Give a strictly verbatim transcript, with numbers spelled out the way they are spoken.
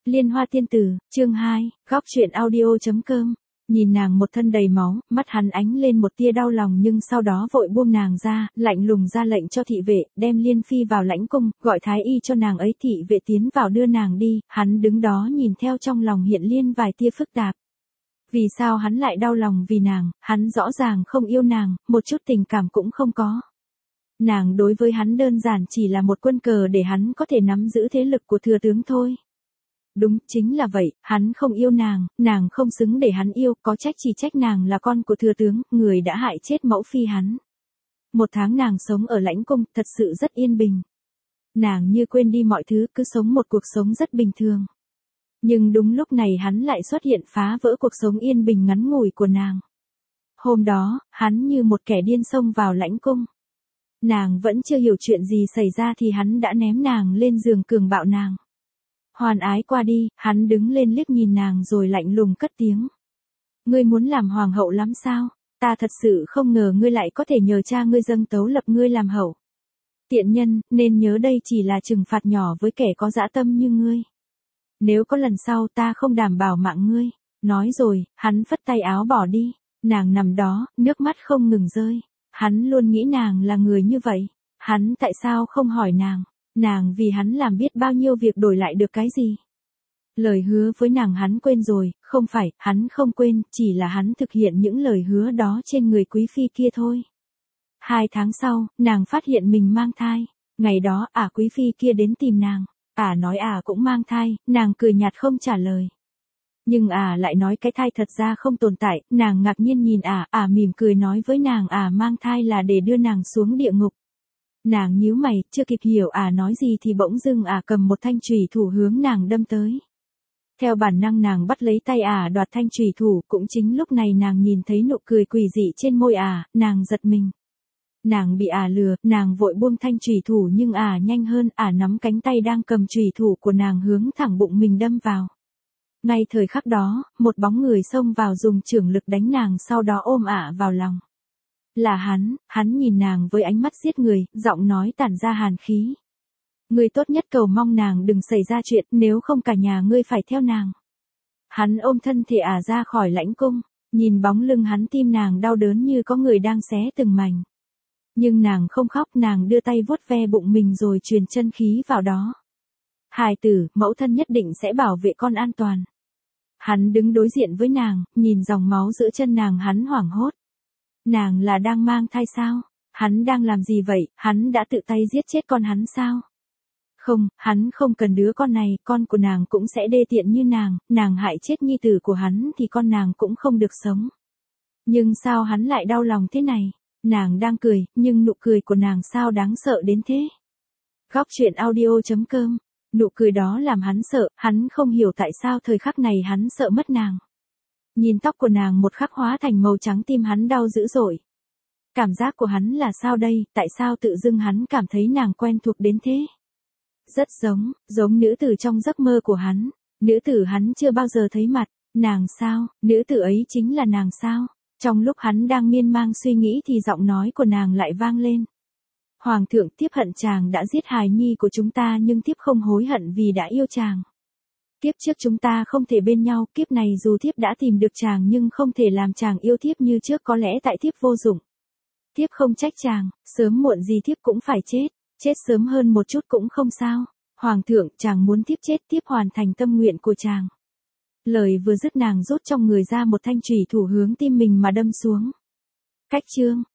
Liên Hoa Tiên Tử, chương hai, góc truyện audio.com. Nhìn nàng một thân đầy máu, mắt hắn ánh lên một tia đau lòng nhưng sau đó vội buông nàng ra, lạnh lùng ra lệnh cho thị vệ, đem Liên Phi vào lãnh cung, gọi thái y cho nàng ấy. Thị vệ tiến vào đưa nàng đi, hắn đứng đó nhìn theo trong lòng hiện liên vài tia phức tạp. Vì sao hắn lại đau lòng vì nàng, hắn rõ ràng không yêu nàng, một chút tình cảm cũng không có. Nàng đối với hắn đơn giản chỉ là một quân cờ để hắn có thể nắm giữ thế lực của thừa tướng thôi. Đúng, chính là vậy, hắn không yêu nàng, nàng không xứng để hắn yêu, có trách chỉ trách nàng là con của thừa tướng, người đã hại chết mẫu phi hắn. Một tháng nàng sống ở lãnh cung, thật sự rất yên bình. Nàng như quên đi mọi thứ, cứ sống một cuộc sống rất bình thường. Nhưng đúng lúc này hắn lại xuất hiện phá vỡ cuộc sống yên bình ngắn ngủi của nàng. Hôm đó, hắn như một kẻ điên xông vào lãnh cung. Nàng vẫn chưa hiểu chuyện gì xảy ra thì hắn đã ném nàng lên giường cường bạo nàng. Hoàn ái qua đi, hắn đứng lên liếc nhìn nàng rồi lạnh lùng cất tiếng. Ngươi muốn làm hoàng hậu lắm sao? Ta thật sự không ngờ ngươi lại có thể nhờ cha ngươi dâng tấu lập ngươi làm hậu. Tiện nhân, nên nhớ đây chỉ là trừng phạt nhỏ với kẻ có dã tâm như ngươi. Nếu có lần sau ta không đảm bảo mạng ngươi. Nói rồi, hắn phất tay áo bỏ đi. Nàng nằm đó, nước mắt không ngừng rơi. Hắn luôn nghĩ nàng là người như vậy. Hắn tại sao không hỏi nàng? Nàng vì hắn làm biết bao nhiêu việc đổi lại được cái gì? Lời hứa với nàng hắn quên rồi, không phải, hắn không quên, chỉ là hắn thực hiện những lời hứa đó trên người quý phi kia thôi. Hai tháng sau, nàng phát hiện mình mang thai. Ngày đó, ả quý phi kia đến tìm nàng. Ả nói ả cũng mang thai, nàng cười nhạt không trả lời. Nhưng ả lại nói cái thai thật ra không tồn tại, nàng ngạc nhiên nhìn ả, ả mỉm cười nói với nàng ả mang thai là để đưa nàng xuống địa ngục. Nàng nhíu mày, chưa kịp hiểu ả nói gì thì bỗng dưng ả cầm một thanh chùy thủ hướng nàng đâm tới. Theo bản năng nàng bắt lấy tay ả đoạt thanh chùy thủ, cũng chính lúc này nàng nhìn thấy nụ cười quỷ dị trên môi ả, nàng giật mình. Nàng bị ả lừa, nàng vội buông thanh chùy thủ nhưng ả nhanh hơn, ả nắm cánh tay đang cầm chùy thủ của nàng hướng thẳng bụng mình đâm vào. Ngay thời khắc đó, một bóng người xông vào dùng chưởng lực đánh nàng sau đó ôm ả vào lòng. Là hắn, hắn nhìn nàng với ánh mắt giết người, giọng nói tản ra hàn khí. Ngươi tốt nhất cầu mong nàng đừng xảy ra chuyện, nếu không cả nhà ngươi phải theo nàng. Hắn ôm thân thể ả ra khỏi lãnh cung, nhìn bóng lưng hắn tim nàng đau đớn như có người đang xé từng mảnh. Nhưng nàng không khóc, nàng đưa tay vuốt ve bụng mình rồi truyền chân khí vào đó. Hài tử, mẫu thân nhất định sẽ bảo vệ con an toàn. Hắn đứng đối diện với nàng, nhìn dòng máu giữa chân nàng hắn hoảng hốt. Nàng là đang mang thai sao? Hắn đang làm gì vậy? Hắn đã tự tay giết chết con hắn sao? Không, hắn không cần đứa con này, con của nàng cũng sẽ đê tiện như nàng, nàng hại chết nhi tử của hắn thì con nàng cũng không được sống. Nhưng sao hắn lại đau lòng thế này? Nàng đang cười, nhưng nụ cười của nàng sao đáng sợ đến thế? Góc truyện audio.com. Nụ cười đó làm hắn sợ, hắn không hiểu tại sao thời khắc này hắn sợ mất nàng. Nhìn tóc của nàng một khắc hóa thành màu trắng tim hắn đau dữ dội. Cảm giác của hắn là sao đây, tại sao tự dưng hắn cảm thấy nàng quen thuộc đến thế? Rất giống, giống nữ tử trong giấc mơ của hắn. Nữ tử hắn chưa bao giờ thấy mặt, nàng sao, nữ tử ấy chính là nàng sao? Trong lúc hắn đang miên man suy nghĩ thì giọng nói của nàng lại vang lên. Hoàng thượng, thiếp hận chàng đã giết hài nhi của chúng ta nhưng thiếp không hối hận vì đã yêu chàng. Kiếp trước chúng ta không thể bên nhau, kiếp này dù thiếp đã tìm được chàng nhưng không thể làm chàng yêu thiếp như trước, có lẽ tại thiếp vô dụng. Thiếp không trách chàng, sớm muộn gì thiếp cũng phải chết, chết sớm hơn một chút cũng không sao. Hoàng thượng, chàng muốn thiếp chết, thiếp hoàn thành tâm nguyện của chàng. Lời vừa dứt nàng rút trong người ra một thanh chùy thủ hướng tim mình mà đâm xuống. Cách chương,